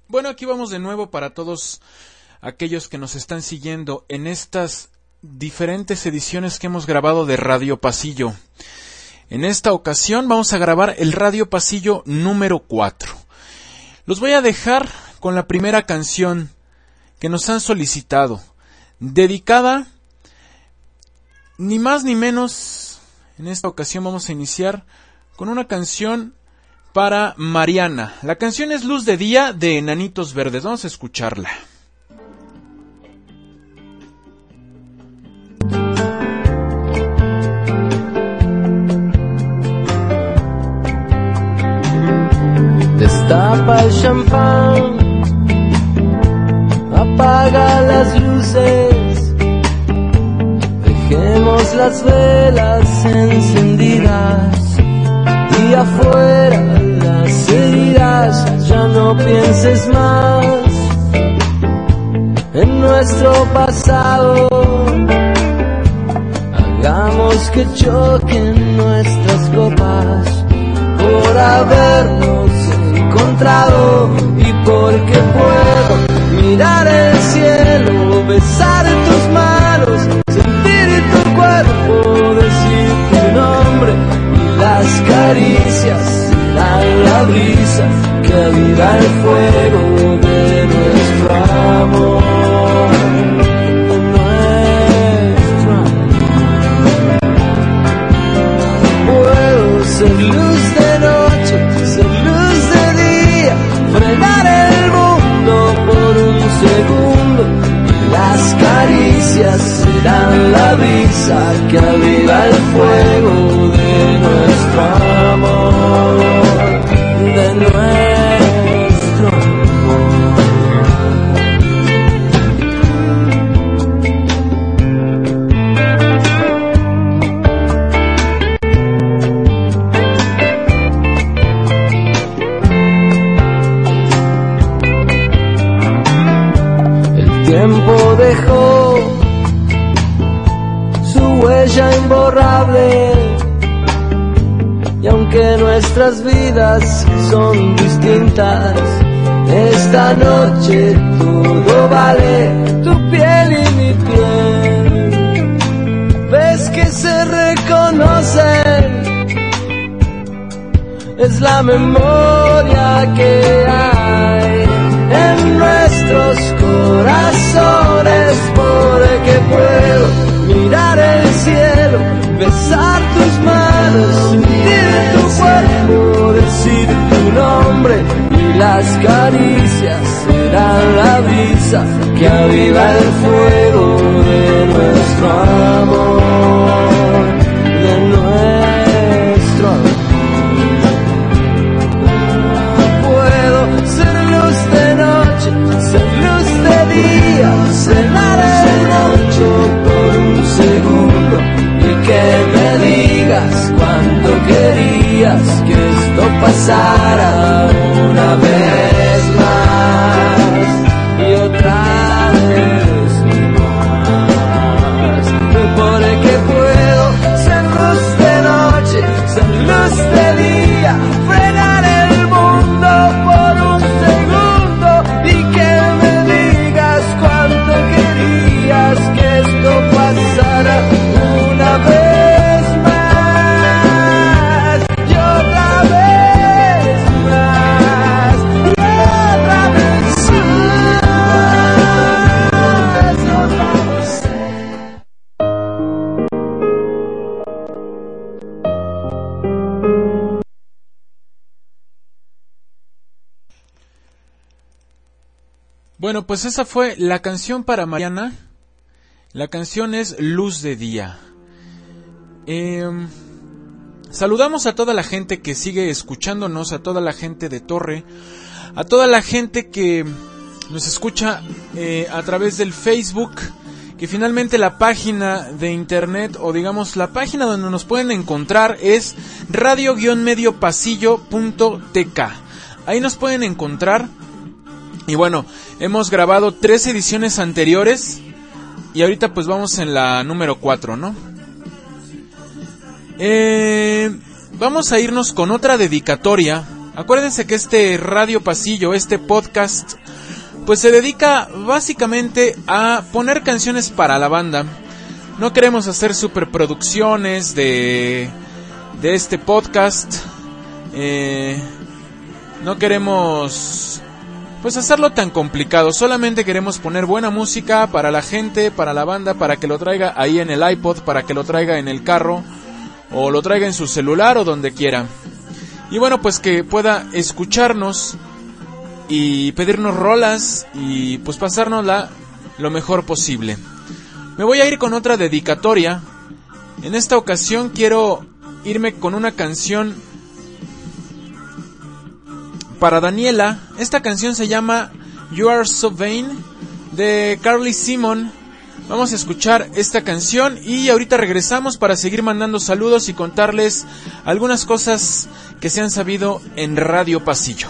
Bueno, aquí vamos de nuevo para todos aquellos que nos están siguiendo en estas diferentes ediciones que hemos grabado de Radio Pasillo. En esta ocasión vamos a grabar el Radio Pasillo número 4. Los voy a dejar con la primera canción que nos han solicitado, dedicada ni más ni menos. En esta ocasión vamos a iniciar con una canción para Mariana. La canción es Luz de Día de Enanitos Verdes. Vamos a escucharla. Destapa el champán, apaga las luces, dejemos las velas encendidas y afuera las heridas. Ya no pienses más en nuestro pasado, hagamos que choquen nuestras copas por habernos encontrado y porque puedo mirar el cielo, besar tus manos, sentir tu cuerpo, decir tu nombre, y las caricias serán la brisa que aviva el fuego de nuestro amor. Puedo ser luz de noche, ser luz de día, frenar el mundo por un segundo, y las caricias serán la brisa que aviva el fuego de nuestro amor, de nuestro amor. El tiempo dejó su huella imborrable, y aunque nuestras vidas son distintas, esta noche todo vale, tu piel y mi piel. Ves que se reconocen, es la memoria que hay en nuestros corazones, porque puedo mirar el cielo, besar tus manos, sentir tu cuerpo, decir tu nombre, y las caricias serán la brisa que aviva el fuego de nuestro amor, de nuestro amor. Puedo ser luz de noche, ser luz de día, cenar el mundo por un segundo, y que me digas cuánto querías que esto pasara una vez más y otra vez más, porque puedo ser luz de noche, ser luz de día, frenar el mundo por un segundo, y que me digas cuánto querías que esto pasara una vez más y otra vez más y otra vez más, otra vez. Bueno, pues esa fue la canción para Mariana. La canción es Luz de Día. Saludamos a toda la gente que sigue escuchándonos, a toda la gente de Torre, a toda la gente que nos escucha a través del Facebook, que finalmente la página de internet, o digamos la página donde nos pueden encontrar, es radio-mediopasillo.tk. Ahí nos pueden encontrar. Y bueno, hemos grabado 3 ediciones anteriores y ahorita pues vamos en la número 4, ¿no? Vamos a irnos con otra dedicatoria Acuérdense que este Radio Pasillo, este podcast, pues se dedica básicamente a poner canciones para la banda. No queremos hacer superproducciones de este podcast. No queremos pues hacerlo tan complicado. Solamente queremos poner buena música para la gente, para la banda, para que lo traiga ahí en el iPod, para que lo traiga en el carro, o lo traiga en su celular o donde quiera. Y bueno, pues que pueda escucharnos y pedirnos rolas y pues pasárnosla lo mejor posible. Me voy a ir con otra dedicatoria. En esta ocasión quiero irme con una canción para Daniela. Esta canción se llama You Are So Vain, de Carly Simon. Vamos a escuchar esta canción y ahorita regresamos para seguir mandando saludos y contarles algunas cosas que se han sabido en Radio Pasillo.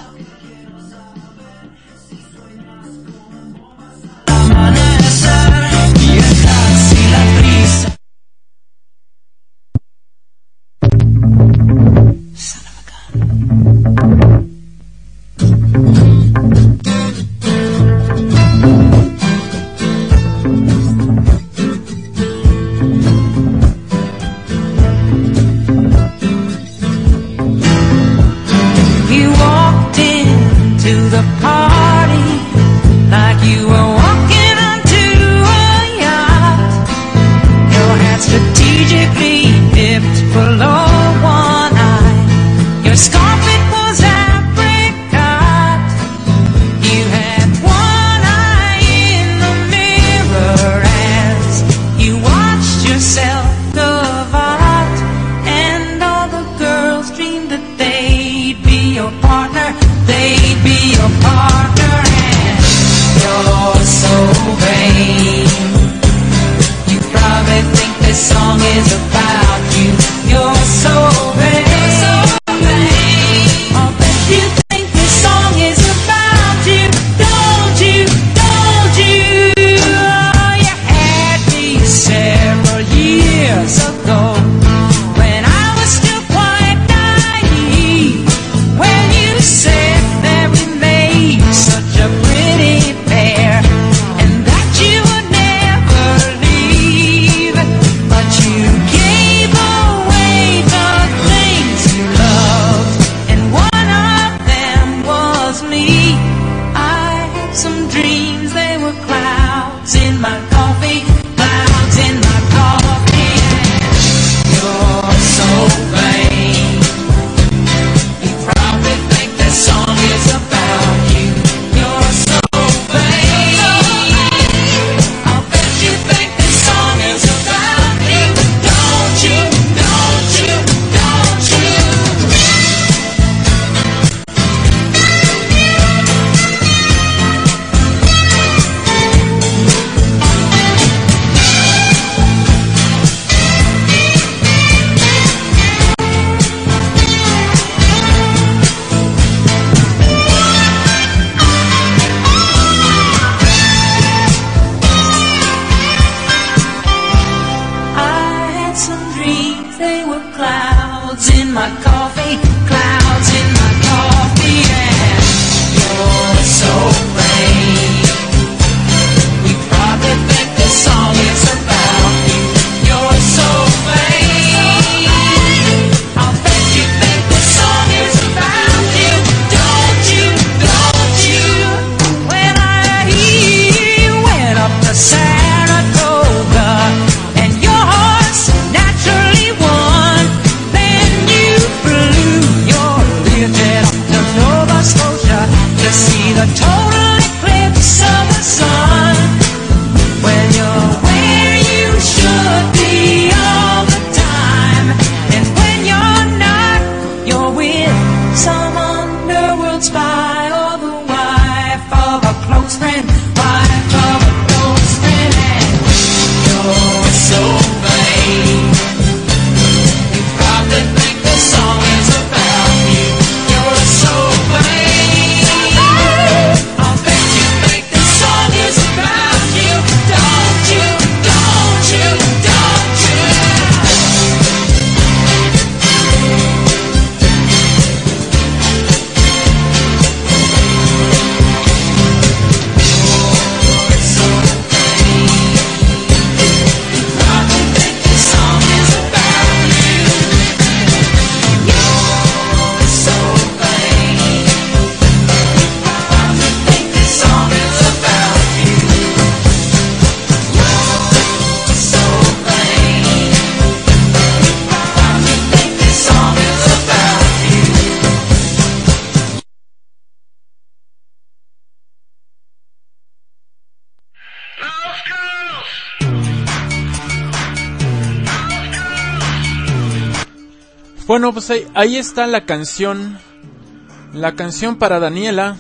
Bueno, pues ahí está la canción para Daniela.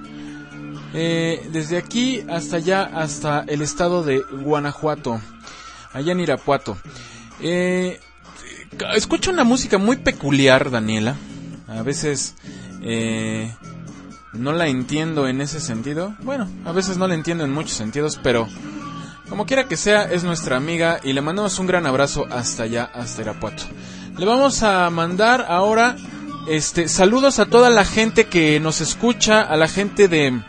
Desde aquí hasta allá, hasta el estado de Guanajuato, allá en Irapuato. Escucha una música muy peculiar, Daniela. A veces no la entiendo en ese sentido. Bueno, a veces no la entiendo en muchos sentidos, pero como quiera que sea, es nuestra amiga y le mandamos un gran abrazo hasta allá, hasta Irapuato. Le vamos a mandar ahora saludos a toda la gente que nos escucha, a la gente del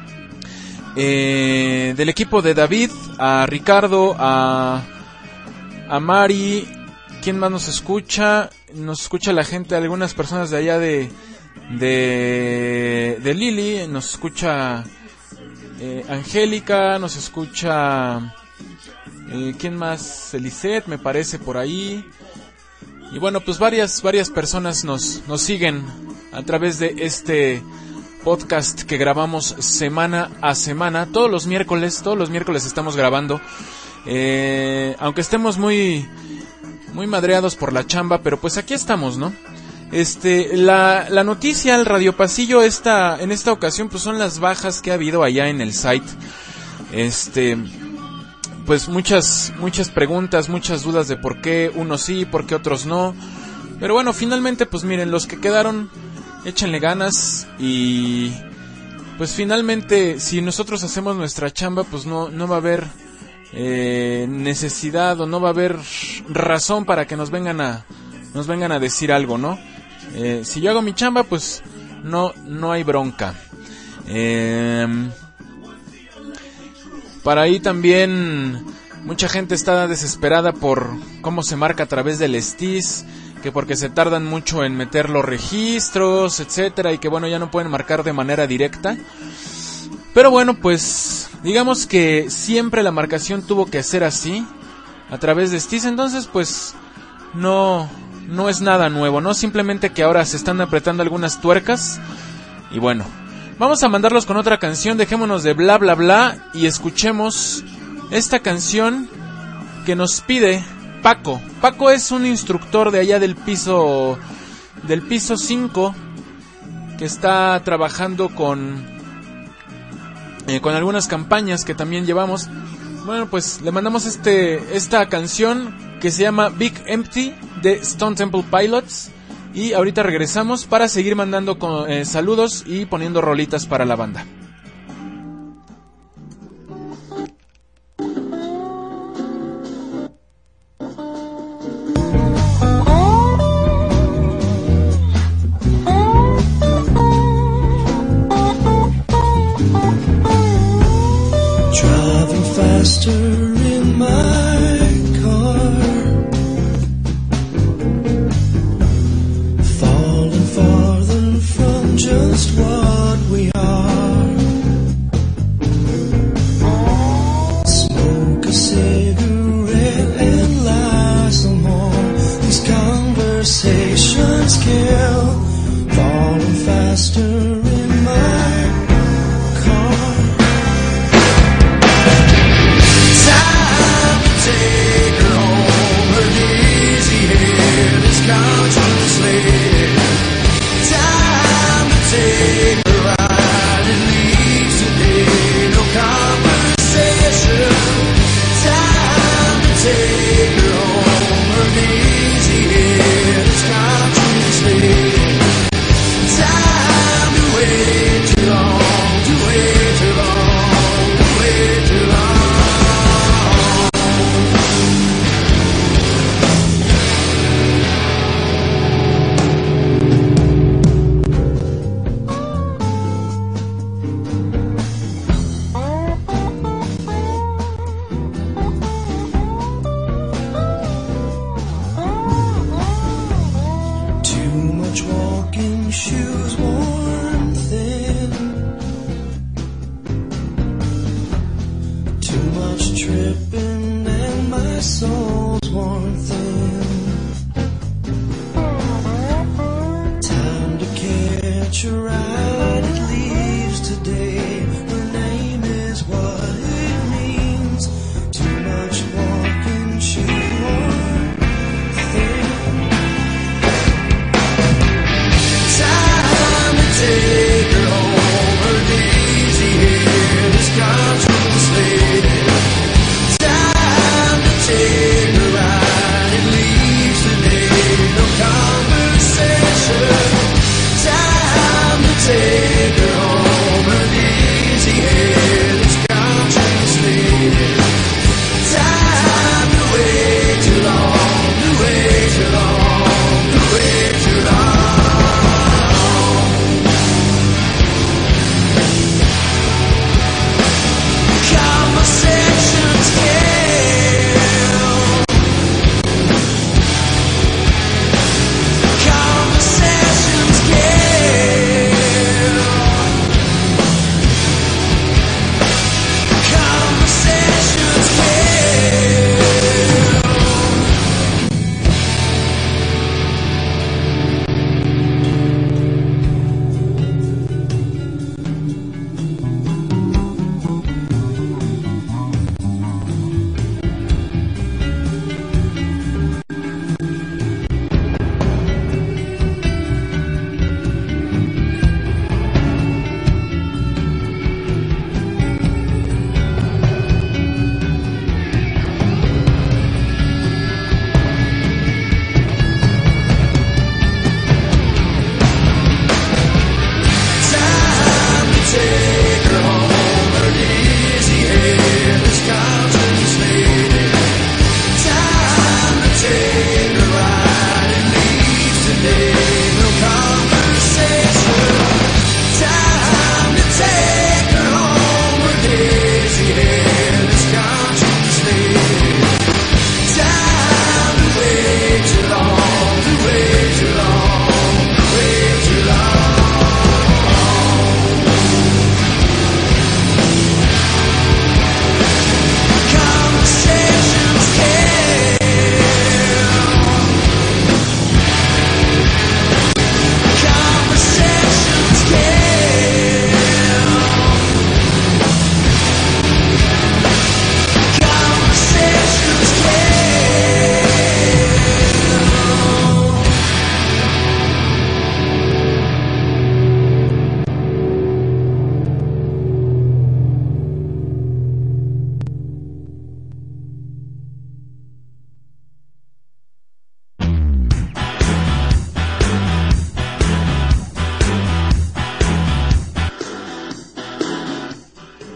equipo de David, a Ricardo, a Mari. ¿Quién más nos escucha? Nos escucha la gente, algunas personas de allá de Lili, nos escucha Angélica, nos escucha ¿quién más? Elisette, me parece, por ahí. Y bueno, pues varias personas nos siguen a través de este podcast que grabamos semana a semana, todos los miércoles estamos grabando, aunque estemos muy madreados por la chamba, pero pues aquí estamos, ¿no? La noticia al Radio Pasillo en esta ocasión pues son las bajas que ha habido allá en el site. Pues muchas preguntas, muchas dudas de por qué unos sí, por qué otros no. Pero bueno, finalmente pues miren, los que quedaron, échenle ganas y pues finalmente si nosotros hacemos nuestra chamba pues no va a haber necesidad o no va a haber razón para que nos vengan a decir algo, ¿no? Si yo hago mi chamba pues no hay bronca. Para ahí también mucha gente está desesperada por cómo se marca a través del STIS, que porque se tardan mucho en meter los registros, etcétera, y que bueno, ya no pueden marcar de manera directa. Pero bueno, pues digamos que siempre la marcación tuvo que ser así, a través de STIS, entonces pues no es nada nuevo, ¿no? Simplemente que ahora se están apretando algunas tuercas y bueno. Vamos a mandarlos con otra canción, dejémonos de bla bla bla y escuchemos esta canción que nos pide Paco. Paco es un instructor de allá del piso 5 que está trabajando con algunas campañas que también llevamos. Bueno, pues le mandamos esta canción que se llama Big Empty de Stone Temple Pilots. Y ahorita regresamos para seguir mandando saludos y poniendo rolitas para la banda. Driving faster in my car, farther from just what we are. Smoke a cigarette and lie some more. These conversations kill. Falling faster in my car. Time to take her home. Her dizzy head is consciously. Time to take a ride and leave today. No conversation. Time to take her home. Her lazy head is consciously. Time to wait too long, to wait too long, to wait too long. Walking shoes worn thin, too much tripping and my soul's worn thin. Time to catch a ride, it leaves today. Her name is what it means. Too much walking shoes worn thin.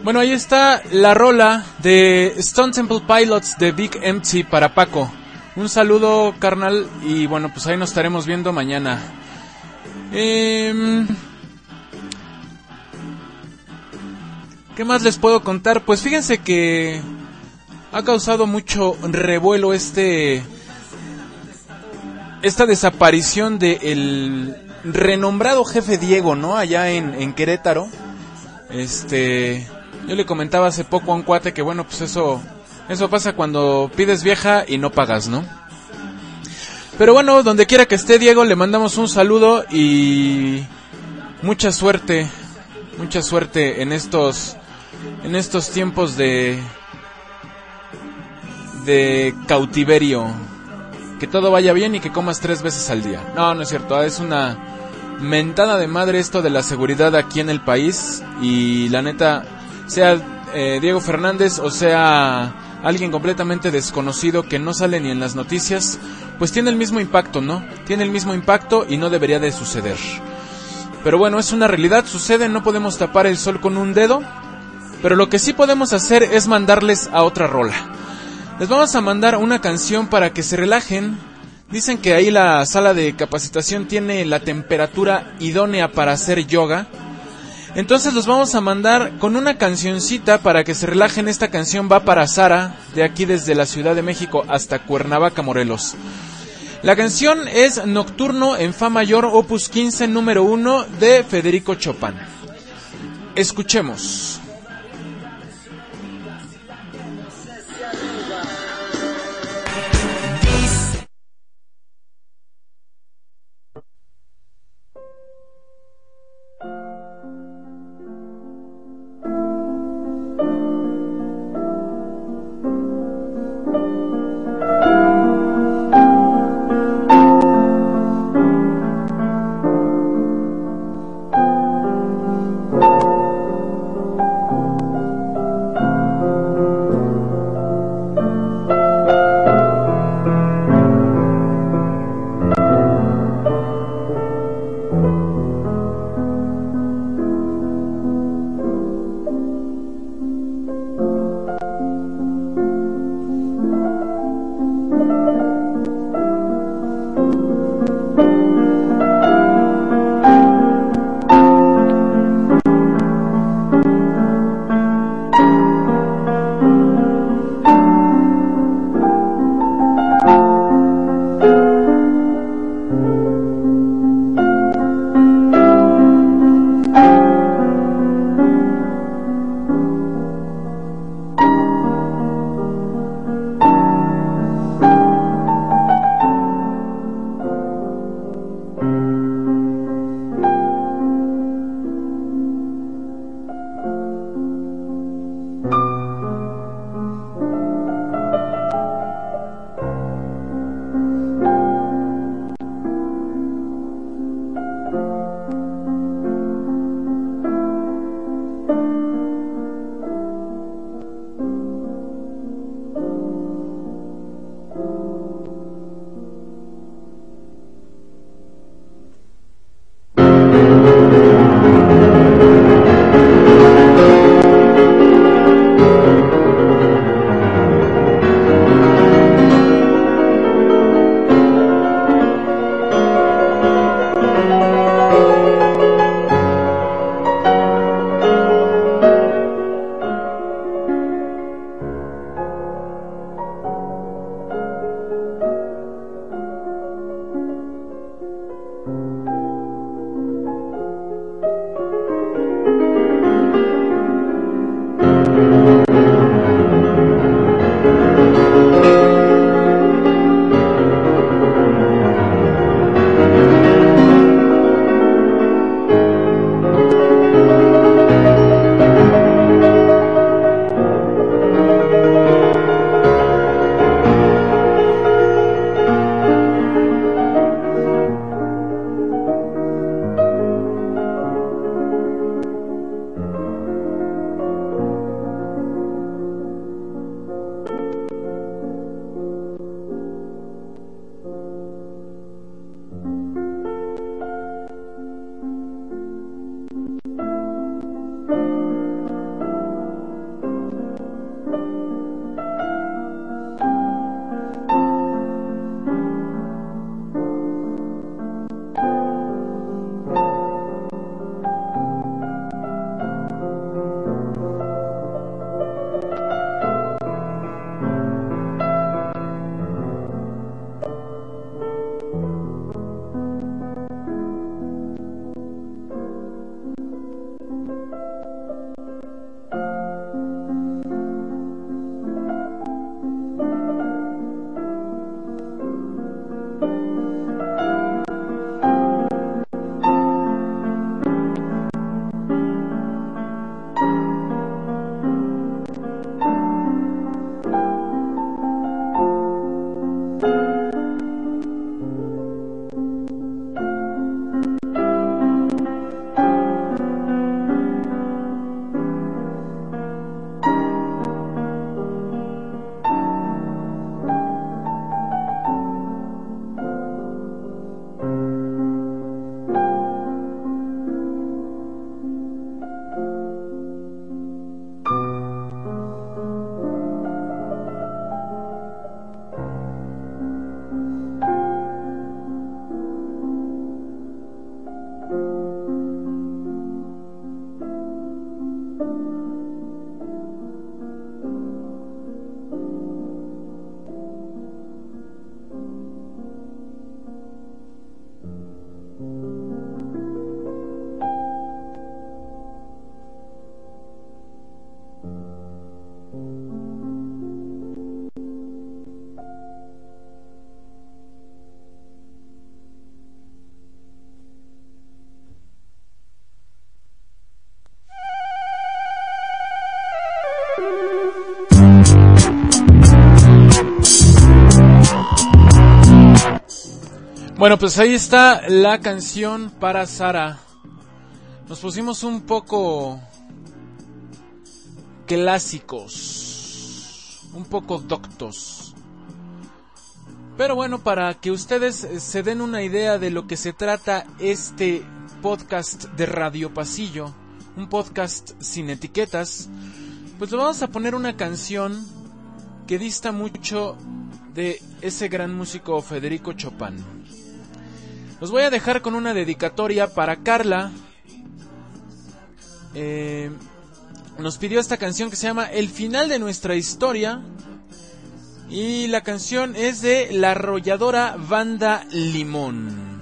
Bueno, ahí está la rola de Stone Temple Pilots de Big Empty para Paco. Un saludo, carnal, y bueno, pues ahí nos estaremos viendo mañana. ¿Qué más les puedo contar? Pues fíjense que ha causado mucho revuelo esta desaparición de el renombrado jefe Diego, ¿no? Allá en Querétaro. Yo le comentaba hace poco a un cuate que bueno, pues eso pasa cuando pides vieja y no pagas, ¿no? Pero bueno, donde quiera que esté Diego, le mandamos un saludo y mucha suerte en estos tiempos de cautiverio. Que todo vaya bien y que comas 3 veces al día. No es cierto, es una mentada de madre esto de la seguridad aquí en el país. Y la neta, sea Diego Fernández o sea alguien completamente desconocido que no sale ni en las noticias, pues tiene el mismo impacto, ¿no? Tiene el mismo impacto y no debería de suceder. Pero bueno, es una realidad, sucede, no podemos tapar el sol con un dedo. Pero lo que sí podemos hacer es mandarles a otra rola. Les vamos a mandar una canción para que se relajen. Dicen que ahí la sala de capacitación tiene la temperatura idónea para hacer yoga. Entonces los vamos a mandar con una cancioncita para que se relajen. Esta canción va para Sara, de aquí desde la Ciudad de México hasta Cuernavaca, Morelos. La canción es Nocturno en Fa mayor, opus 15, número 1 de Federico Chopin. Escuchemos. Bueno, pues ahí está la canción para Sara. Nos pusimos un poco clásicos, un poco doctos. Pero bueno, para que ustedes se den una idea de lo que se trata este podcast de Radio Pasillo, un podcast sin etiquetas, pues le vamos a poner una canción que dista mucho de ese gran músico Federico Chopin. Los voy a dejar con una dedicatoria para Carla. Nos pidió esta canción que se llama El final de nuestra historia. Y la canción es de la arrolladora Banda Limón.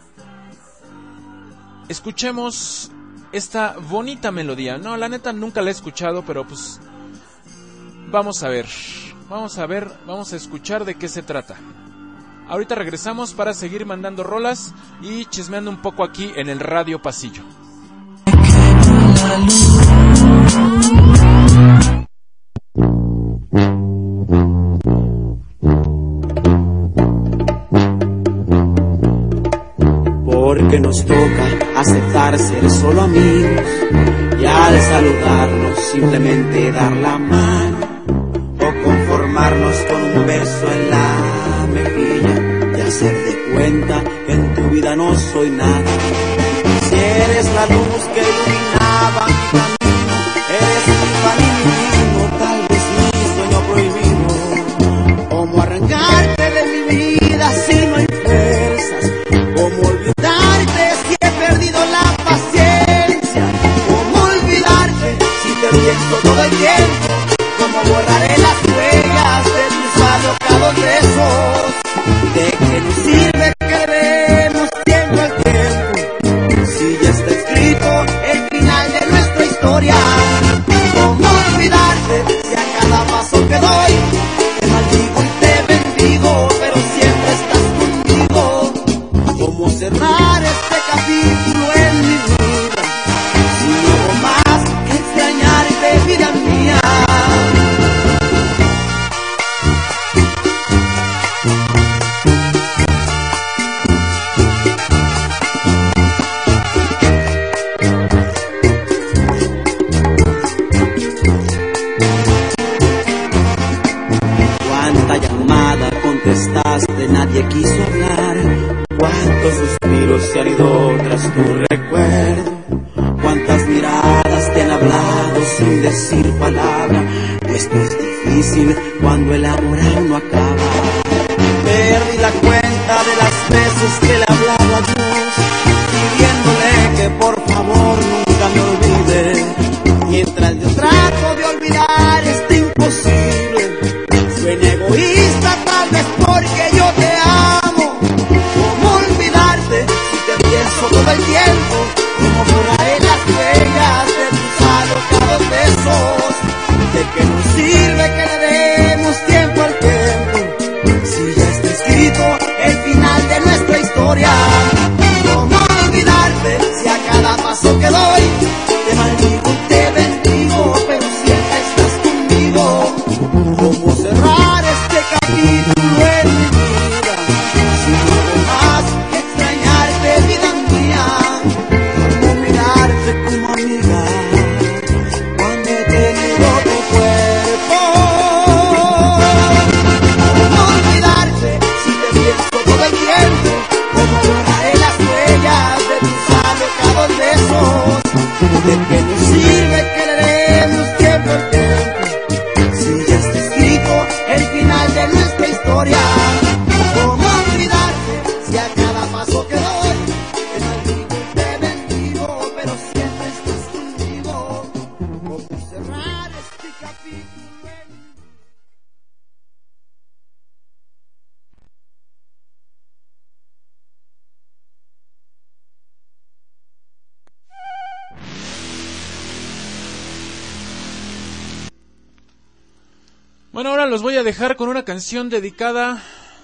Escuchemos esta bonita melodía. No, la neta nunca la he escuchado, pero pues vamos a ver, vamos a escuchar de qué se trata. Ahorita regresamos para seguir mandando rolas y chismeando un poco aquí en el Radio Pasillo. Porque nos toca aceptar ser solo amigos y al saludarnos simplemente dar la mano o conformarnos con un beso en la mejilla y hacer de cuenta que en tu vida no soy nada. Si eres la luz que iluminaba mi camino, eres mi pan y mi vino, tal vez mi sueño prohibido. ¿Cómo arrancarte de mi vida si no hay fuerzas? ¿Cómo olvidarte si he perdido la paciencia? ¿Cómo olvidarte si te pienso todo el tiempo? ¿Cómo borraré las huellas de tus alocados besos? ¿De qué nos sirve que debemos tiempo al tiempo? Si ya está escrito el final de nuestra historia. ¿Cómo olvidarte si a cada paso que doy te maldigo y te bendigo, pero siempre estás conmigo? ¿Cómo cerrar este capítulo en mi vida si no hago más que extrañarte, vida mía? Cuánta llamada contestaste, nadie quiso hablar. Cuántos suspiros se han ido tras tu recuerdo. Cuántas miradas te han hablado sin decir palabra. Esto es difícil cuando el amor aún no acaba. Perdí la cuenta de las veces que le hablaba a Dios, pidiéndole que por favor nunca me olvide. Mientras yo trato de olvidar este imposible, suena egoísta tal vez porque yo te amo. ¿Cómo olvidarte si te pienso todo el tiempo? ¿Cómo borraré las huellas de tus alocados besos? ¿De qué nos sirve que le demos tiempo al tiempo si ya está escrito el final de nuestra historia? ¿Cómo olvidarte si a cada paso que doy te maldigo y te bendigo, pero siempre estás conmigo? ¿Cómo cerrar este capítulo en mi vida si no hago más que extrañarte, vida mía? ¿Cómo mirarte como amiga cuando he tenido tu cuerpo? ¿Cómo olvidarte si te pienso todo el tiempo? ¿Cómo borraré las huellas de tus alocados besos? ¿De qué nos sirve que le demos tiempo al tiempo si ya está escrito el final de nuestra historia? ¿Cómo olvidarte si a cada paso que doy te maldigo y te bendigo, pero siempre estás conmigo? ¿Cómo cerrar este capítulo en mi vida? Bueno, ahora los voy a dejar con una canción dedicada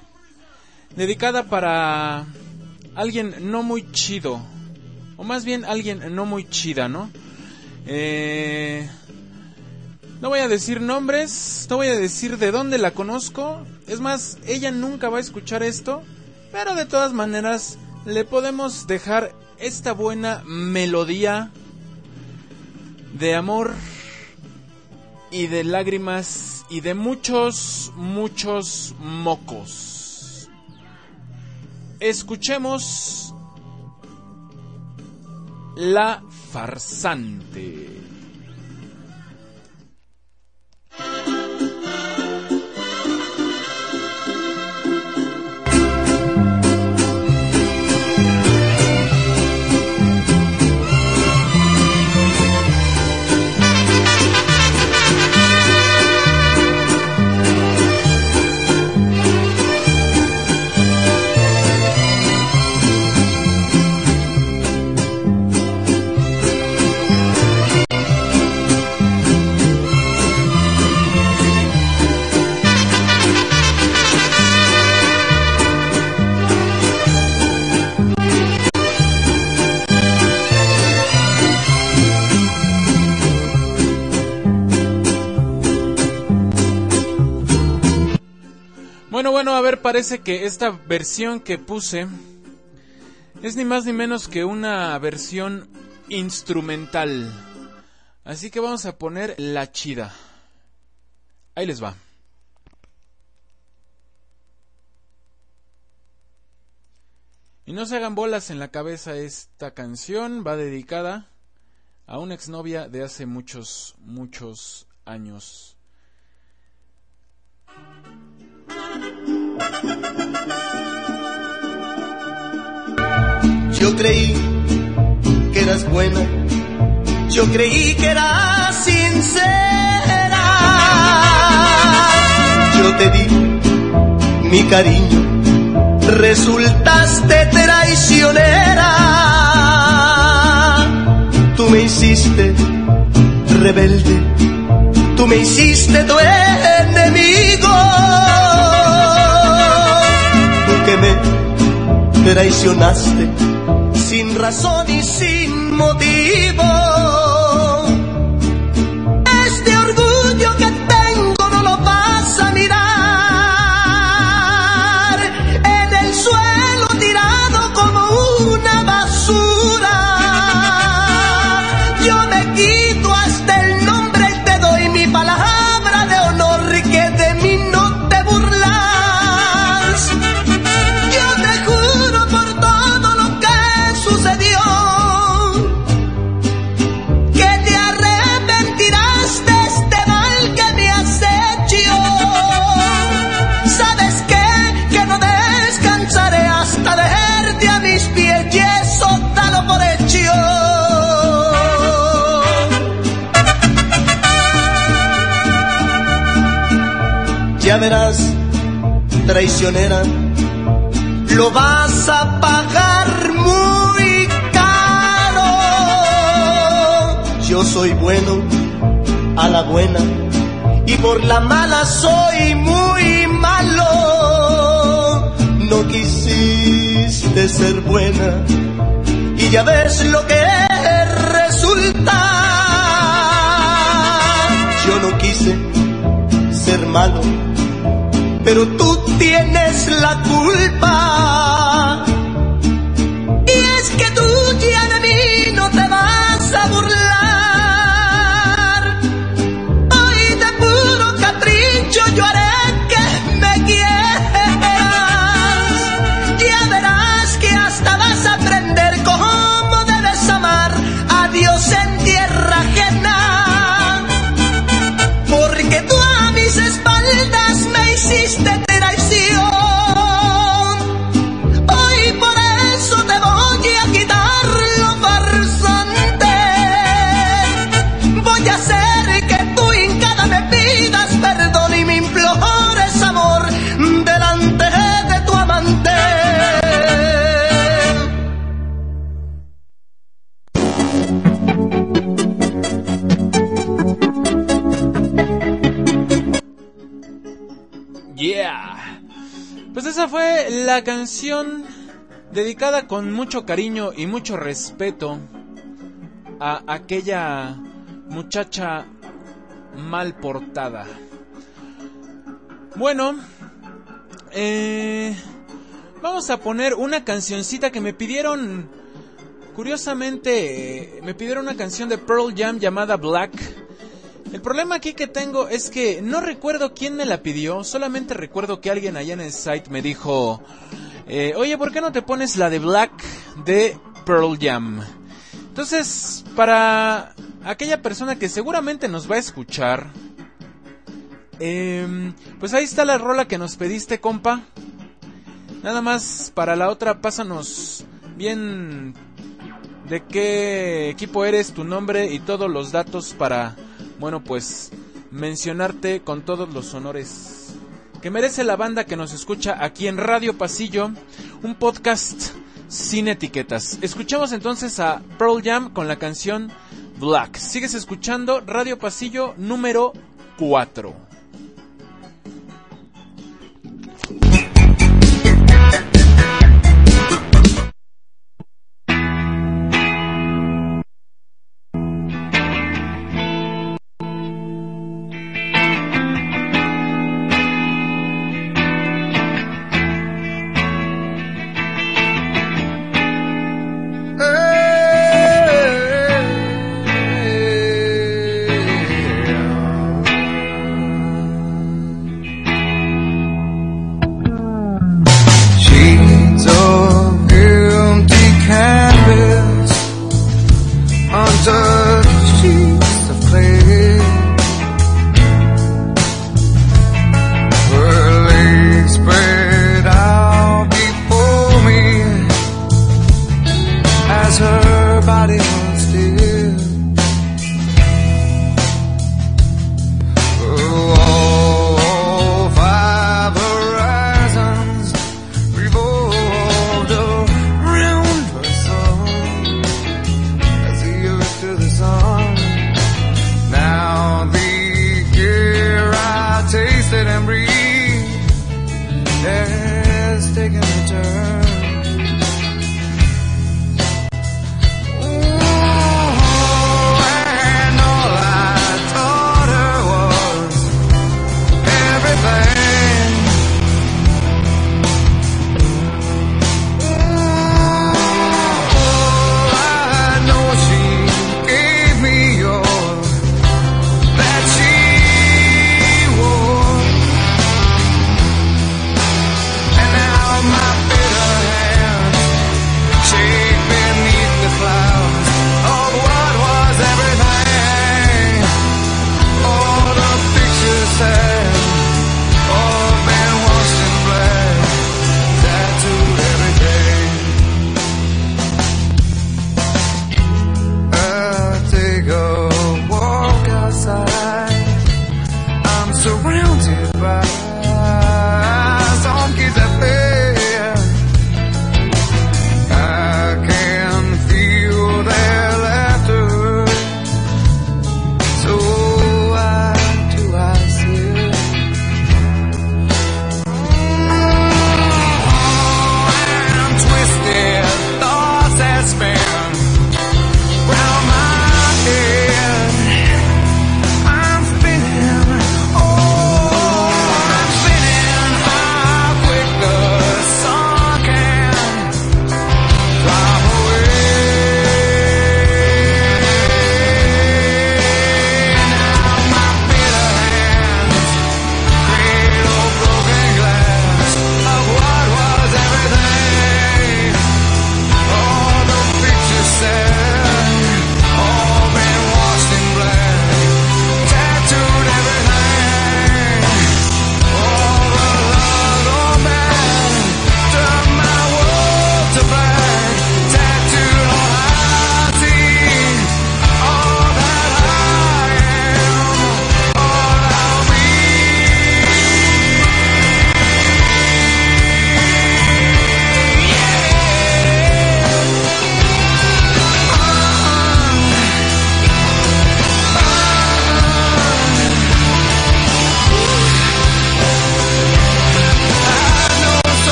para alguien no muy chido, o más bien alguien no muy chida, ¿no? No voy voy a decir nombres, no voy a decir de dónde la conozco. Es más, ella nunca va a escuchar esto, pero de todas maneras le podemos dejar esta buena melodía de amor y de lágrimas y de muchos, muchos mocos. Escuchemos La Farsante. Bueno, a ver, parece que esta versión que puse es ni más ni menos que una versión instrumental. Así que vamos a poner la chida. Ahí les va. Y no se hagan bolas en la cabeza, esta canción va dedicada a una exnovia de hace muchos, muchos años. Yo creí que eras buena, yo creí que eras sincera. Yo te di mi cariño, resultaste traicionera. Tú me hiciste rebelde, tú me hiciste tu enemigo. Que me traicionaste sin razón y sin motivo. Este orgullo que tengo no lo vas a mirar, en el suelo tirado como una basura. Yo me quito hasta el nombre y te doy mi palabra de honor que de mí no te burlas. Ya verás, traicionera, lo vas a pagar muy caro. Yo soy bueno a la buena y por la mala soy muy malo. No quisiste ser buena y ya ves lo que resulta. Yo no quise ser malo, pero tú tienes la culpa. Y es que tú ya de mí no te vas a burlar. Hoy de puro capricho yo haré que me quieras. Ya verás que hasta vas a aprender cómo debes amar a Dios en tierra ajena. Porque tú a mis espaldas me hiciste traición. Hoy por eso te voy a quitar lo farsante. Voy a hacer que tú hincada me pidas perdón y me implores amor delante de tu amante. Yeah. Pues esa fue la canción dedicada con mucho cariño y mucho respeto a aquella muchacha mal portada. Bueno, vamos a poner una cancioncita que me pidieron. Curiosamente, me pidieron una canción de Pearl Jam llamada Black. El problema aquí que tengo es que no recuerdo quién me la pidió. Solamente recuerdo que alguien allá en el site me dijo, oye, ¿por qué no te pones la de Black de Pearl Jam? Entonces, para aquella persona que seguramente nos va a escuchar, pues ahí está la rola que nos pediste, compa. Nada más para la otra, pásanos bien de qué equipo eres, tu nombre y todos los datos para, bueno, pues mencionarte con todos los honores que merece la banda que nos escucha aquí en Radio Pasillo, un podcast sin etiquetas. Escuchamos entonces a Pearl Jam con la canción Black. Sigues escuchando Radio Pasillo número 4.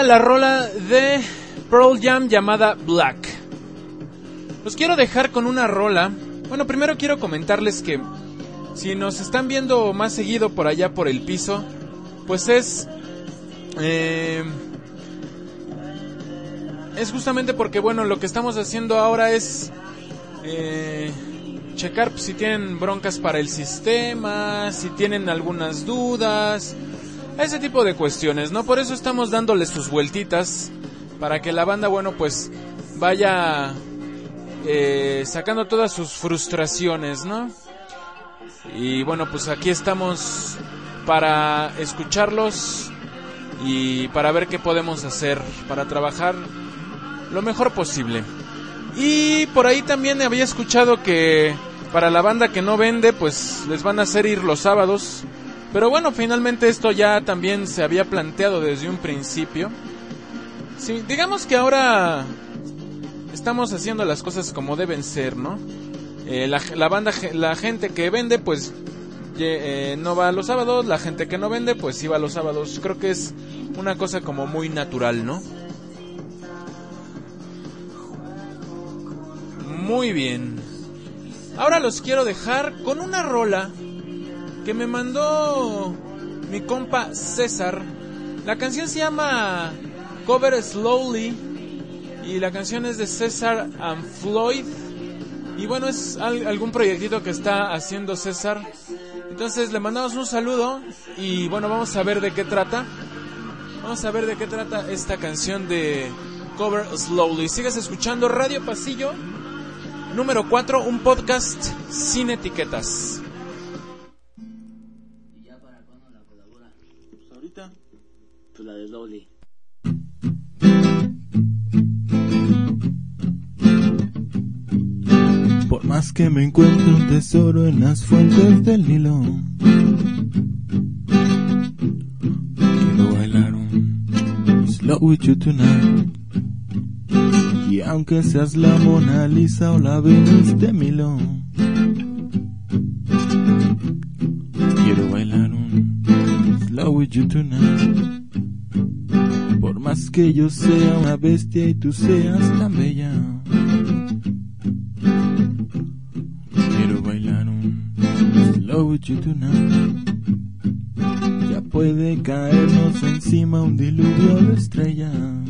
la rola de Pearl Jam llamada Black. Los quiero dejar con una rola. Bueno, primero quiero comentarles que si nos están viendo más seguido por allá por el piso, pues es justamente porque, bueno, lo que estamos haciendo ahora es checar si tienen broncas para el sistema, si tienen algunas dudas, ese tipo de cuestiones, ¿no? Por eso estamos dándoles sus vueltitas, para que la banda, bueno, pues vaya sacando todas sus frustraciones, ¿no? Y bueno, pues aquí estamos para escucharlos y para ver qué podemos hacer para trabajar lo mejor posible. Y por ahí también había escuchado que para la banda que no vende, pues les van a hacer ir los sábados. Pero bueno, finalmente esto ya también se había planteado desde un principio. Sí, digamos que ahora estamos haciendo las cosas como deben ser, ¿no? La banda, la gente que vende, pues no va a los sábados. La gente que no vende, pues sí va a los sábados. Creo que es una cosa como muy natural, ¿no? Muy bien. Ahora los quiero dejar con una rola que me mandó mi compa César. La canción se llama Cover Slowly y la canción es de César and Floyd. Y bueno, es algún proyectito que está haciendo César. Entonces le mandamos un saludo y bueno, vamos a ver de qué trata. Vamos a ver de qué trata esta canción de Cover Slowly. Sigues escuchando Radio Pasillo número 4, un podcast sin etiquetas. ¿Y ya para cuándo la colabora? Pues ahorita. Pues la de Slowly. Por más que me encuentre un tesoro en las fuentes del Nilo, quiero bailar un Slow With You Tonight. Y aunque seas la Mona Lisa o la Venus de Milo, quiero bailar un Slow With You Tonight. Por más que yo sea una bestia y tú seas tan bella, quiero bailar un Slow With You Tonight. Ya puede caernos encima un diluvio de estrellas.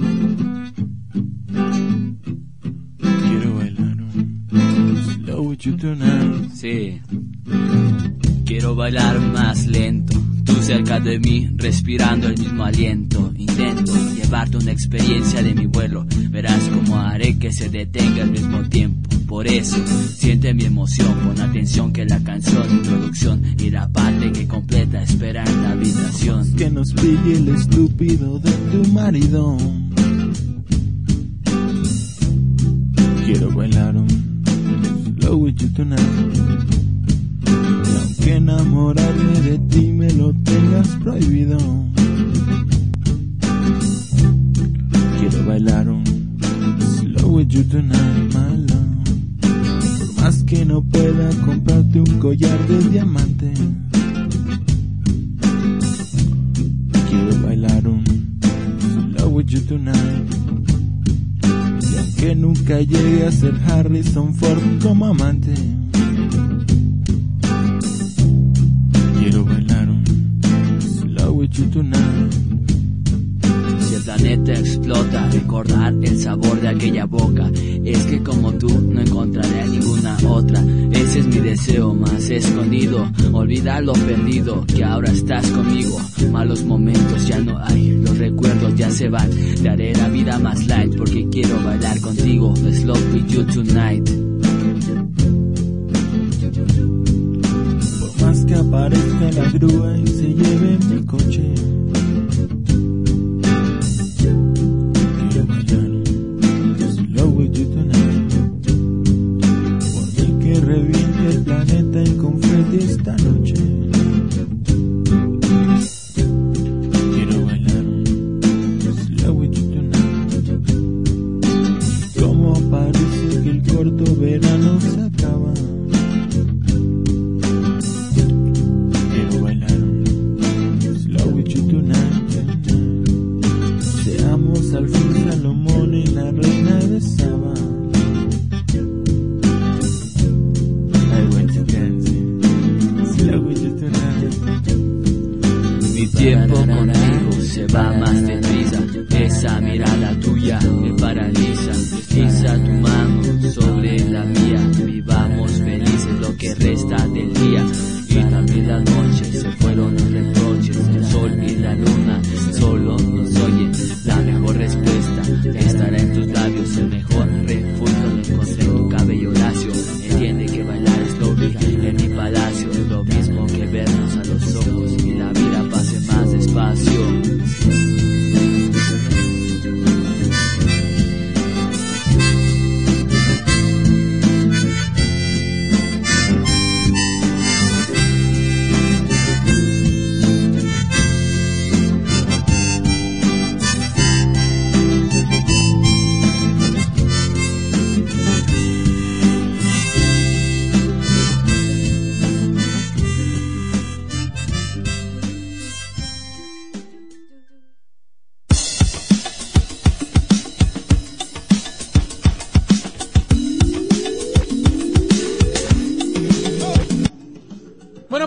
Quiero bailar un Slow With You Tonight. Sí. Quiero bailar más lento, tú cerca de mí, respirando el mismo aliento. Intento llevarte una experiencia de mi vuelo, verás cómo haré que se detenga al mismo tiempo. Por eso, siente mi emoción, pon atención que la canción, introducción y la parte que completa espera en la habitación. Que nos pille el estúpido de tu marido. Quiero bailar un Slow With You Tonight. Y aunque enamorarme de ti me lo tengas prohibido, quiero bailar un Slow With You Tonight, my love. Por más que no pueda comprarte un collar de diamante, quiero bailar un Slow With You Tonight. Y aunque nunca llegue a ser Harrison Ford como amante, quiero bailar un Slow With You Tonight. Si el planeta explota, recordar el sabor de aquella boca. Es que como tú no encontraré a ninguna otra. Ese es mi deseo más escondido, olvidar lo perdido, que ahora estás conmigo. Malos momentos ya no hay, los recuerdos ya se van. Te haré la vida más light porque quiero bailar contigo. Slow With You Tonight. Por más que aparezca la grúa y se lleve mi coche, quiero bailar un Slow With You Tonight. Por mí que reviente el planeta en confeti esta noche, quiero bailar un Slow With You Tonight. Como parece que el corto verano se acaba, quiero bailar un Slow With You Tonight. Te amo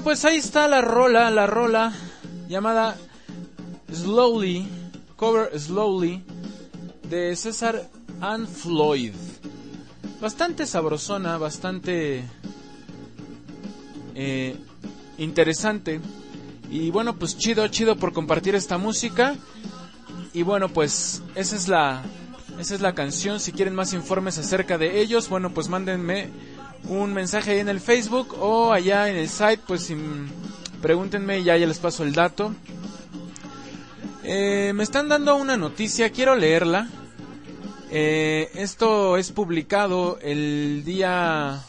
pues ahí está la rola llamada Slowly, Cover Slowly, de César and Floyd. Bastante sabrosona, bastante interesante. Y bueno, pues chido por compartir esta música. Y bueno, pues esa es la canción. Si quieren más informes acerca de ellos, bueno, pues mándenme un mensaje ahí en el Facebook o allá en el site, pues pregúntenme y ya les paso el dato. Me están dando una noticia, quiero leerla. Esto es publicado el día...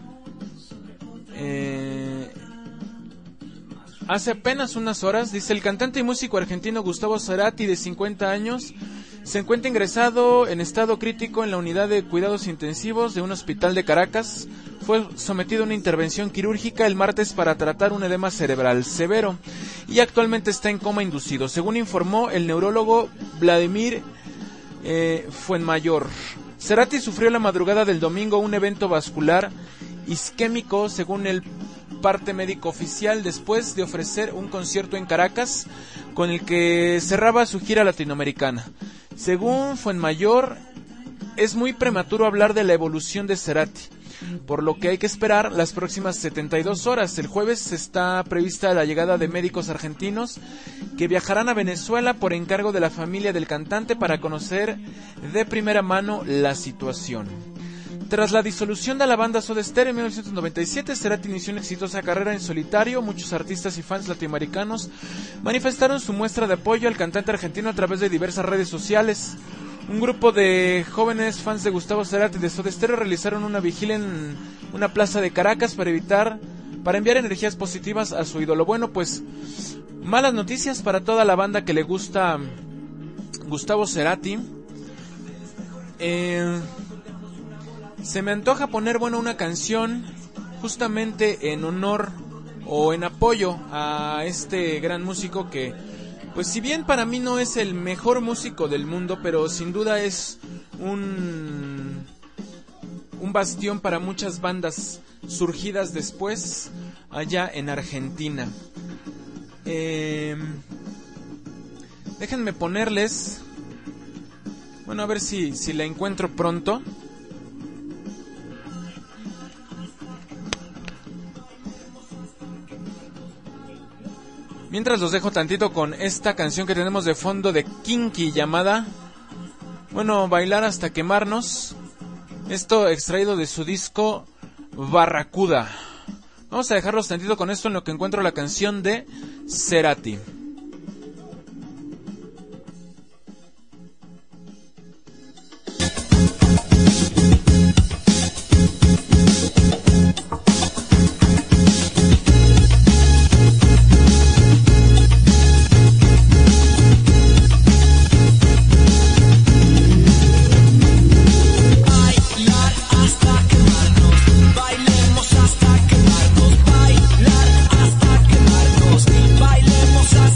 hace apenas unas horas. Dice: el cantante y músico argentino Gustavo Cerati, de 50 años, se encuentra ingresado en estado crítico en la unidad de cuidados intensivos de un hospital de Caracas. Fue sometido a una intervención quirúrgica el martes para tratar un edema cerebral severo y actualmente está en coma inducido, según informó el neurólogo Vladimir Fuenmayor. Cerati sufrió la madrugada del domingo un evento vascular isquémico, según el parte médico oficial, después de ofrecer un concierto en Caracas con el que cerraba su gira latinoamericana. Según Fuenmayor, es muy prematuro hablar de la evolución de Cerati, por lo que hay que esperar las próximas 72 horas. El jueves está prevista la llegada de médicos argentinos que viajarán a Venezuela por encargo de la familia del cantante para conocer de primera mano la situación. Tras la disolución de la banda Soda Stereo en 1997, Cerati inició una exitosa carrera en solitario. Muchos artistas y fans latinoamericanos manifestaron su muestra de apoyo al cantante argentino a través de diversas redes sociales. Un grupo de jóvenes fans de Gustavo Cerati de Soda Stereo realizaron una vigilia en una plaza de Caracas para enviar energías positivas a su ídolo. Bueno, pues malas noticias para toda la banda que le gusta Gustavo Cerati. Se me antoja poner, una canción justamente en honor o en apoyo a este gran músico que, pues si bien para mí no es el mejor músico del mundo, pero sin duda es un bastión para muchas bandas surgidas después allá en Argentina. Déjenme ponerles, a ver si la encuentro pronto. Mientras los dejo tantito con esta canción que tenemos de fondo de Kinky llamada, Bailar hasta quemarnos. Esto extraído de su disco Barracuda. Vamos a dejarlos tantito con esto en lo que encuentro la canción de Cerati. Bailemos hasta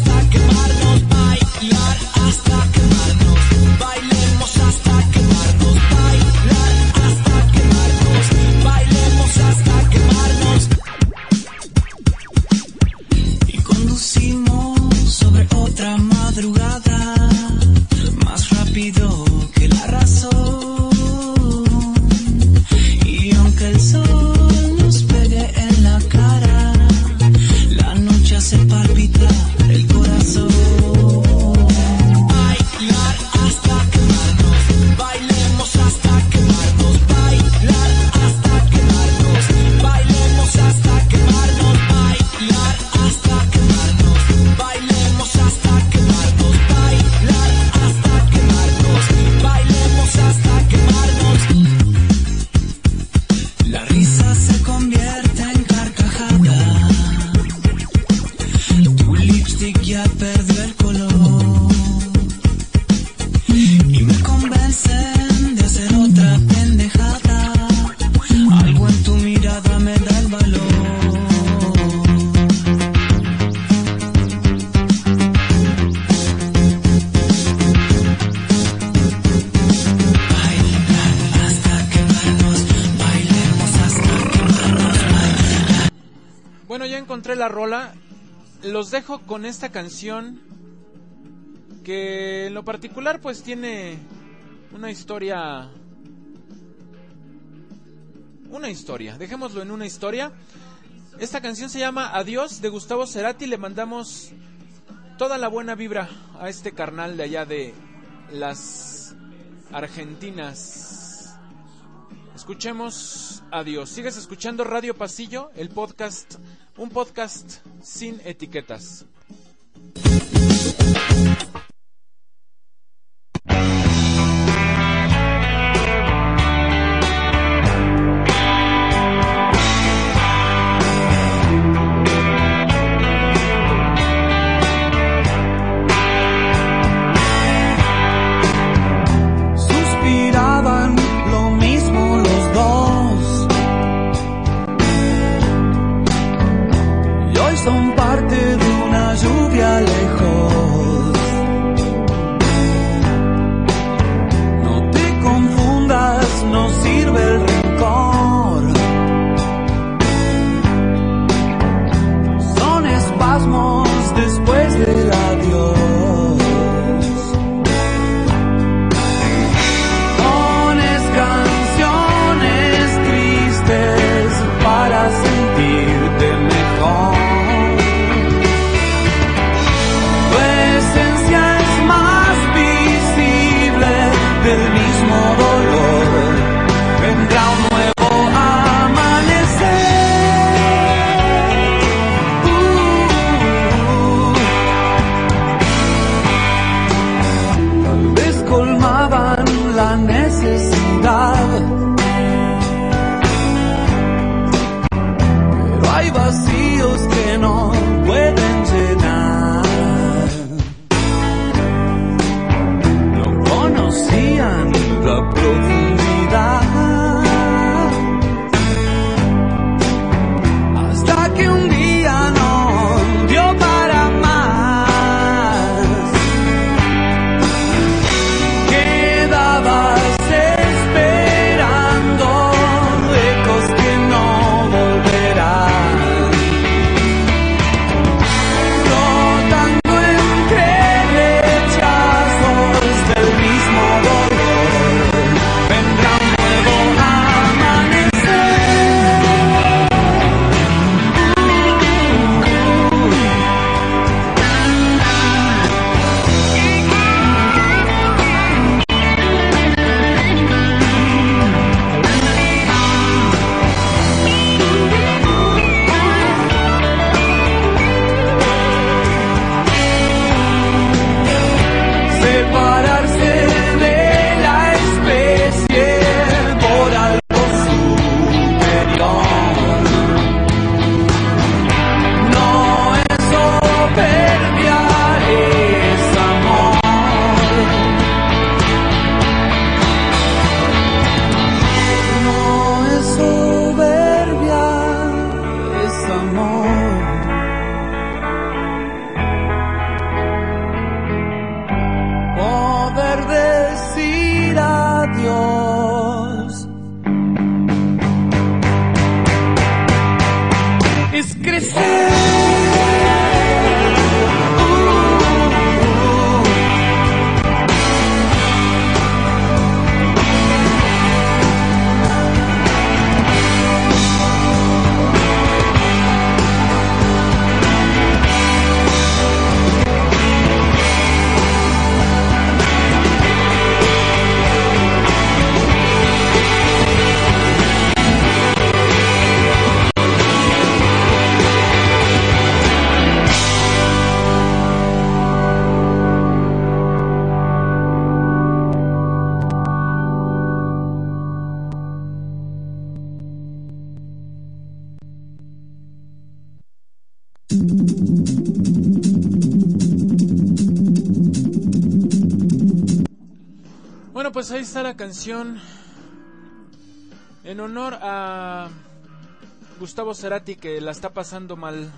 encontré la rola. Los dejo con esta canción que en lo particular pues tiene una historia, dejémoslo en una historia. Esta canción se llama Adiós, de Gustavo Cerati. Le mandamos toda la buena vibra a este carnal de allá de las Argentinas. Escuchemos Adiós. Sigues escuchando Radio Pasillo, el podcast, un podcast sin etiquetas. Son parte de una lluvia lejos. No te confundas, no sirve el rencor. Son espasmos después del adiós. Pones canciones tristes para sentirte mejor. Del mismo dolor vendrá un nuevo amanecer. Tal vez colmaban la necesidad, pero hay vacíos que no pueden llenar. La profundidad hasta que un día no dio para más. Quedabas esperando ecos que no volverán, flotando entre rechazos del mismo dolor. Bueno, pues ahí está la canción en honor a Gustavo Cerati, que la está pasando mal.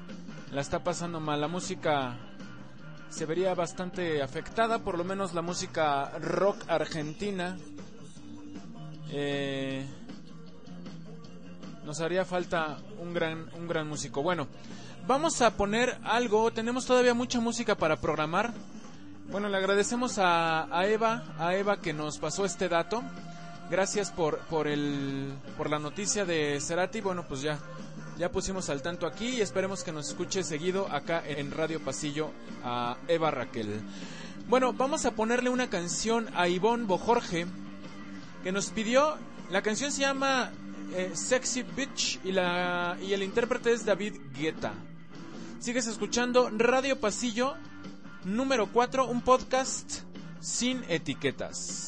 La música se vería bastante afectada, por lo menos la música rock argentina. Nos haría falta un gran músico. Bueno, vamos a poner algo. Tenemos todavía mucha música para programar. Bueno, le agradecemos a Eva que nos pasó este dato. Gracias por la noticia de Cerati. Bueno, pues ya pusimos al tanto aquí y esperemos que nos escuche seguido acá en Radio Pasillo a Eva Raquel. Bueno, vamos a ponerle una canción a Ivonne Bojorge que nos pidió. La canción se llama Sexy Bitch y el intérprete es David Guetta. Sigues escuchando Radio Pasillo número 4, un podcast sin etiquetas.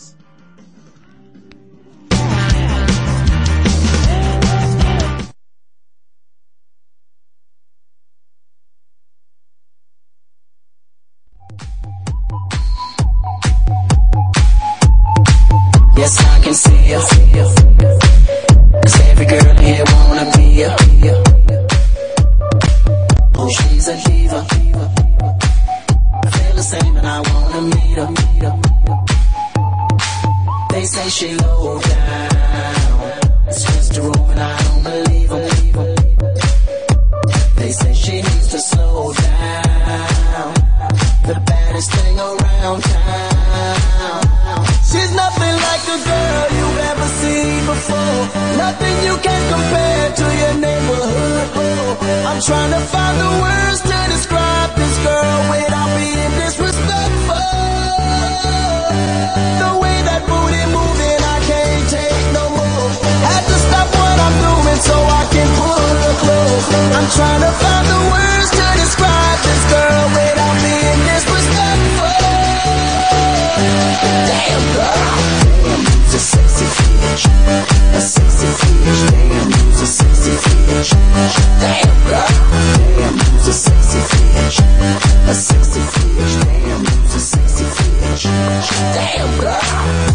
Yes, I can see you, 'cause every girl here wanna be you. Oh, she's a diva, I feel the same and I wanna meet her. They say she low down, it's just a rumor and I don't believe them. They say she needs to slow down, the baddest thing around town. She's nothing like a girl you've ever seen before, nothing you can compare to your neighborhood. Oh, I'm trying to find the words to describe this girl without being disrespectful. The way that booty moving, I can't take no more. Had to stop what I'm doing so I can pull her close. I'm trying to find the words to describe this girl without being disrespectful. Damn girl, damn, you's a sexy bitch, a sexy bitch. Damn, you's a sexy bitch. Damn girl, damn, you's a sexy bitch, a sexy bitch. Damn, you's a sexy bitch. Damn girl.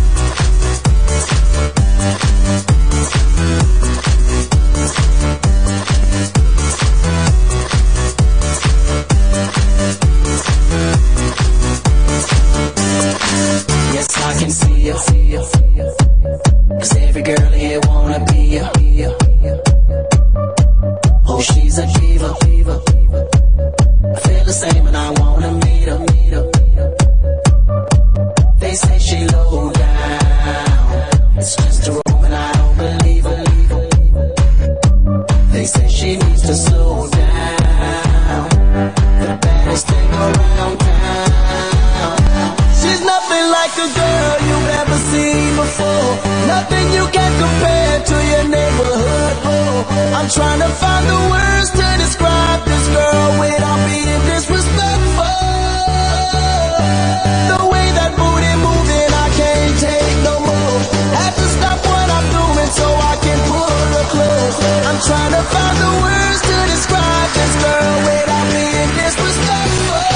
Yes, I can see you, 'cause every girl here wanna be you. Oh, she's a diva, I feel the same and I wanna meet her. They say she low down, it's just a rumor and I don't believe her. They say she needs to slow down, the baddest thing around town. She's nothing like a girl you've ever seen before, nothing you can compare to your neighborhood. Oh, I'm trying to find the words to describe this girl without being disrespectful. The way that booty moving, I can't take no more. Have to stop what I'm doing so I can pull her close. I'm trying to find the words to describe this girl without being disrespectful.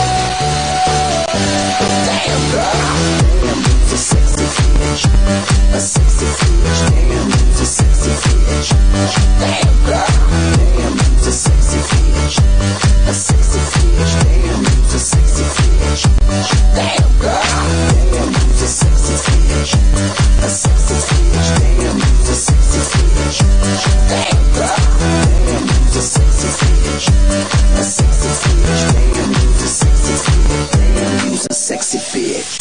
Damn girl, damn, you's a sexy bitch, a sexy bitch. Damn, you's a sexy bitch. Damn girl, damn, you's a sexy bitch, a sexy bitch. Damn, you's a sexy bitch. Damn girl, damn, you's a sexy bitch, a sexy bitch. Damn, you's a sexy bitch. Damn girl, damn, you's a sexy bitch, a sexy bitch. Damn, you's a sexy bitch. Damn, you's a sexy bitch.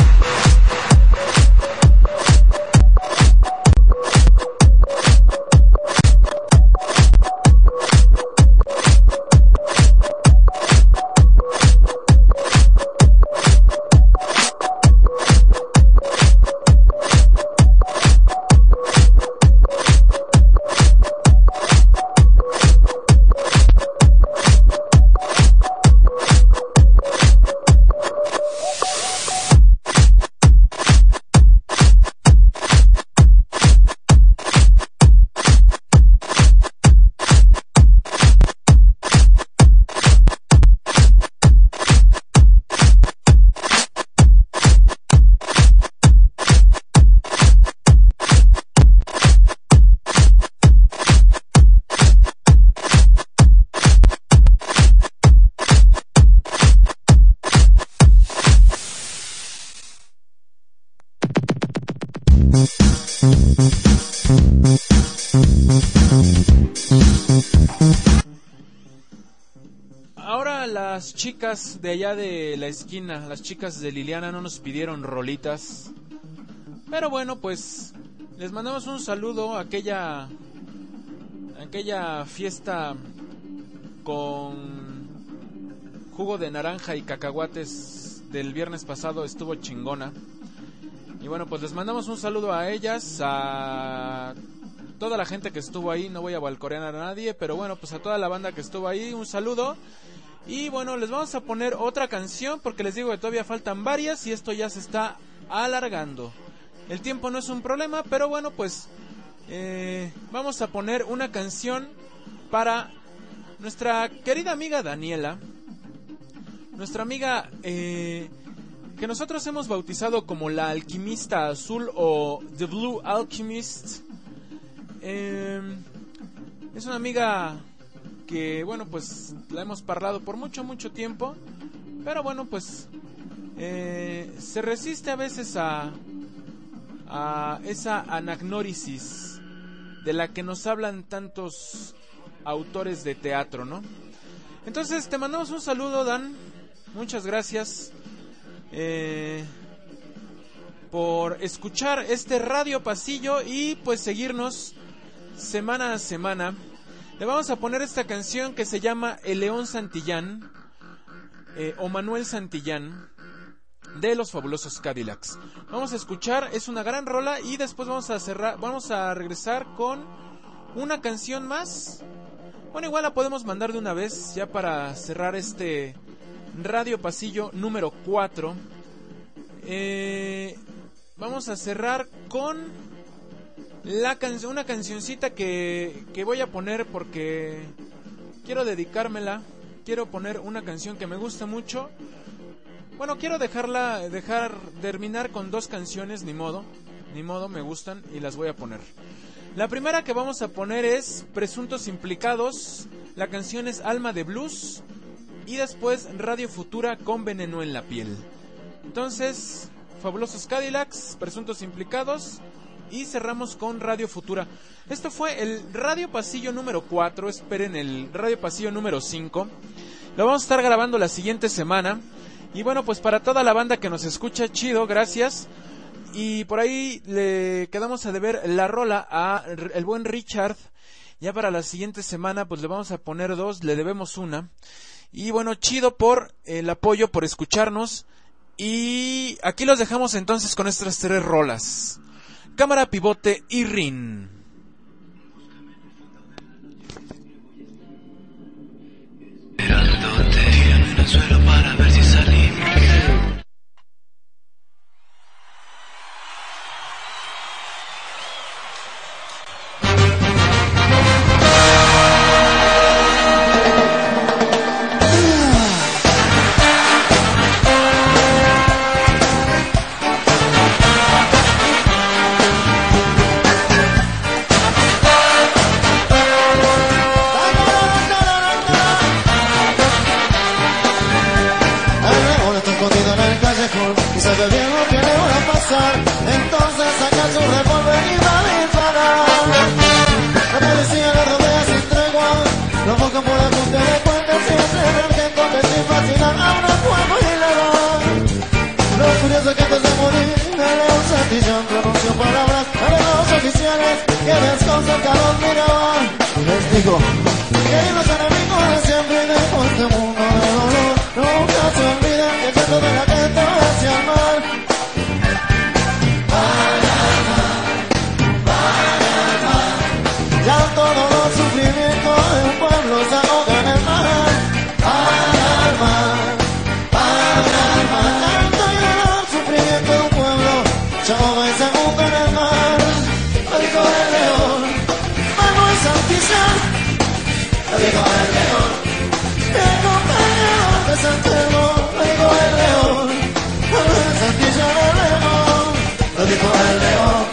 chicas de allá de la esquina, las chicas de Liliana, no nos pidieron rolitas. Pero bueno, pues les mandamos un saludo a aquella fiesta con jugo de naranja y cacahuates del viernes pasado, estuvo chingona. Y bueno, pues les mandamos un saludo a ellas, a toda la gente que estuvo ahí. No voy a balcorear a nadie, pero bueno, pues a toda la banda que estuvo ahí, un saludo. Y bueno, les vamos a poner otra canción porque les digo que todavía faltan varias y esto ya se está alargando. El tiempo no es un problema, pero bueno, pues vamos a poner una canción para nuestra querida amiga Daniela. Nuestra amiga que nosotros hemos bautizado como la Alquimista Azul o The Blue Alchemist. Es una amiga que, bueno, pues la hemos parlado por mucho tiempo, pero bueno, pues se resiste a veces a esa anagnórisis de la que nos hablan tantos autores de teatro, ¿no? Entonces te mandamos un saludo, Dan, muchas gracias por escuchar este Radio Pasillo y pues seguirnos semana a semana. Le vamos a poner esta canción que se llama El León Santillán o Manuel Santillán de los Fabulosos Cadillacs. Vamos a escuchar, es una gran rola y después vamos a regresar con una canción más. Bueno, igual la podemos mandar de una vez ya para cerrar este Radio Pasillo número 4. Vamos a cerrar con una cancioncita que voy a poner porque quiero dedicármela. Quiero poner una canción que me gusta mucho. Bueno, quiero terminar con dos canciones, ni modo, me gustan y las voy a poner. La primera que vamos a poner es Presuntos Implicados, la canción es Alma de Blues y después Radio Futura con Veneno en la Piel. Entonces, Fabulosos Cadillacs, Presuntos Implicados y cerramos con Radio Futura. Esto fue el Radio Pasillo número 4, esperen el Radio Pasillo número 5. Lo vamos a estar grabando la siguiente semana. Y bueno, pues para toda la banda que nos escucha, chido, gracias. Y por ahí le quedamos a deber la rola a el buen Richard. Ya para la siguiente semana pues le vamos a poner dos, le debemos una. Y bueno, chido por el apoyo, por escucharnos. Y aquí los dejamos entonces con estas tres rolas. Cámara, Pivote y Rin. Mirándote en el suelo para ver si salimos. Entonces saca su revólver y va a disparar. La policía la rodea sin tregua, lo buscan por ajuste de cuentas y hace ver que convertir fascinar a un fuego ilegal. Lo curioso es que antes de morir, el León Santillán pronunció palabras a los oficiales que desconcertados miraban. Les dijo, queridos enemigos de siempre y dejó este mundo de dolor. Nunca se olviden que el trato de la gente hacia el mal. Ya todos los sufrimientos de un pueblo se ahogan en el mar. Tanto y el sufrimiento de un pueblo se ahoga y se hunde en el mar. Lo dijo el León, Manuel Santillán. Lo dijo el León, el compañero de Santiago. Lo dijo el León, Manuel Santillán, el León. Lo dijo el León.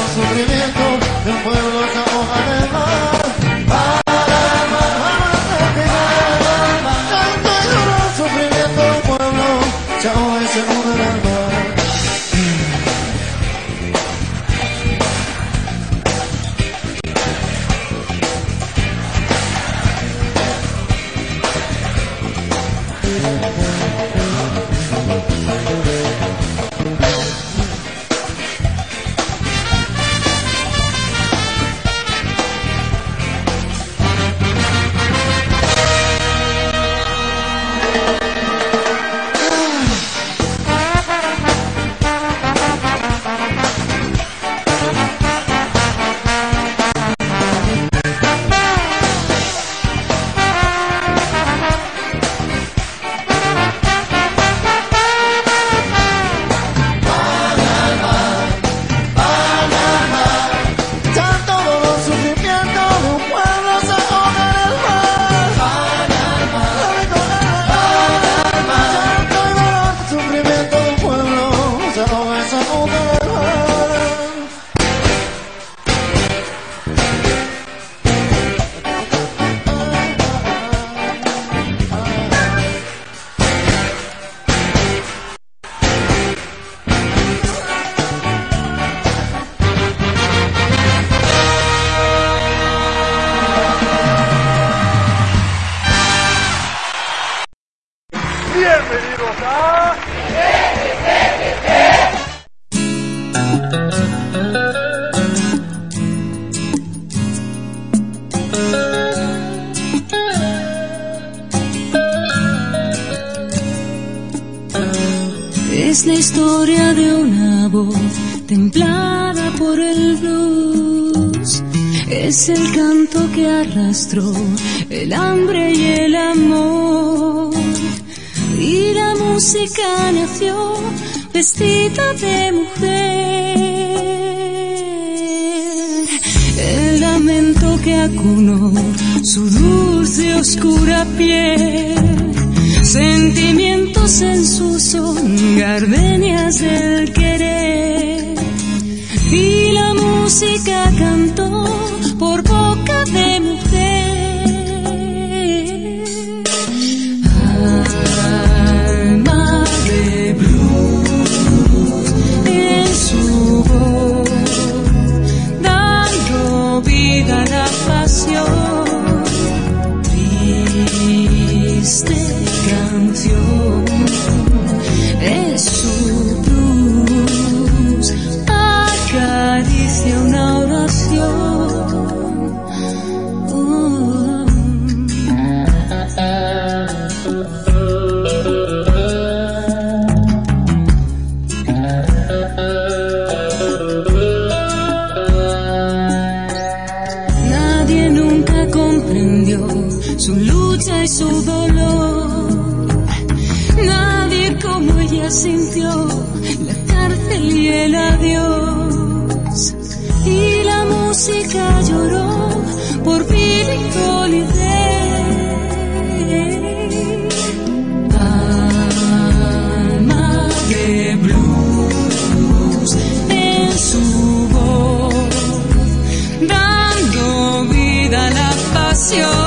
los sufrimientos de un pueblo se ahoga en el mar. Para el mar, tanto y duro sufrimiento de un pueblo se ahoga y se hunde en el mar. Es la historia de una voz templada por el blues. Es el canto que arrastró el hambre y el amor. Y la música nació vestida de mujer. El lamento que acunó su dulce oscura piel. Sentimientos en su son, gardenias del querer. Y la música cantó por boca de mujer. Alma de blues en su voz, dando vida a la pasión. Triste canción es su blues, acaricia una oración. Nadie nunca comprendió su lucha y su dolor. Nadie como ella sintió la cárcel y el adiós. Y la música lloró por Billie Holiday. Alma de blues en su voz, dando vida a la pasión.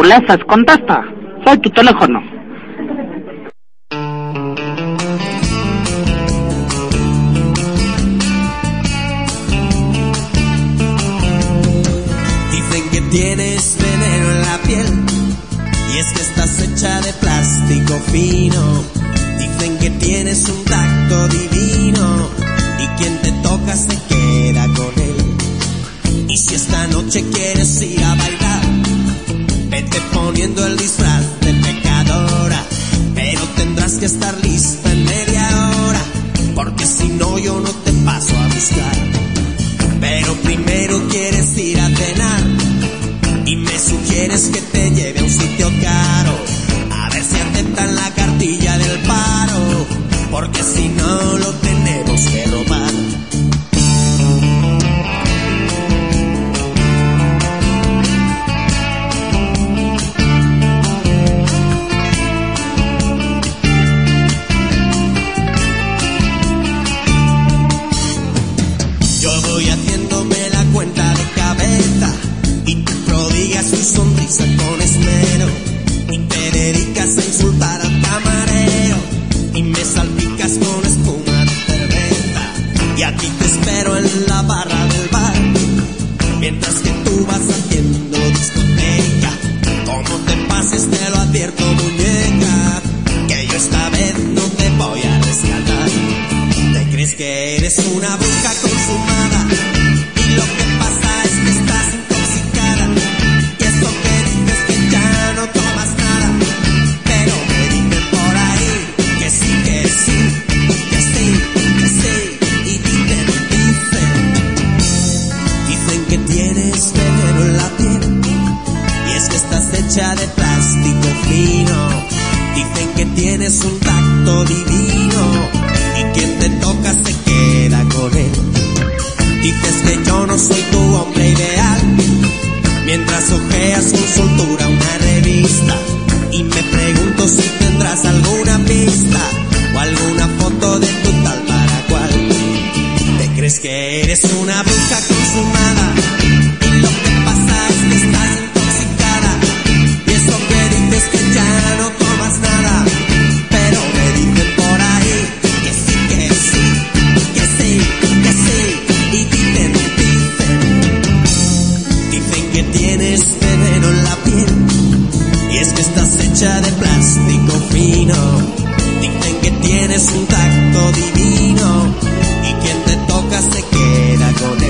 burguesas, contesta. Soy tu teléfono. Dicen que tienes veneno en la piel, y es que estás hecha de plástico fino. Dicen que tienes un tacto divino, y quien te toca se queda con él. Y si esta noche quieres ir a bailar, vete poniendo el disfraz de pecadora, pero tendrás que estar lista en media hora, porque si no yo no te paso a buscar. Pero primero quieres ir a cenar, y me sugieres que te lleve a un sitio caro, a ver si aceptan la cartilla del paro, porque si no lo tenemos que robar. Yo voy haciéndome la cuenta de cabeza, y tú prodigas tu sonrisa con esmero, y te dedicas a insultar al camarero, y me salpicas con espuma de cerveza, y aquí te espero en la barra del bar, mientras que tú vas haciendo discoteca. Como te pases te lo advierto, muñeca, que yo esta vez no te voy a rescatar. Te crees que eres una bruja consumada, y lo que pasa es que estás intoxicada, y eso que dices que ya no tomas nada, pero me dicen por ahí que sí, que sí, que sí, que sí, y dicen que tienes veneno en la piel, y es que estás hecha de plástico fino. Dicen que tienes un tacto divino, y quien te toca se queda con él. Dices que yo no soy tu hombre ideal, mientras hojeas con soltura una revista, y me pregunto si tendrás alguna pista o alguna foto de tu tal para cual. Te crees que eres una bruja consumada, y lo que pasa es que estás intoxicada, y eso que dices que ya no tomas nada, pero me dicen por ahí que sí, que sí, que sí, que sí, y dicen que tienes veneno en la piel, y es que estás hecha de plástico fino. Dicen que tienes un tacto divino, y quien te toca se queda con él.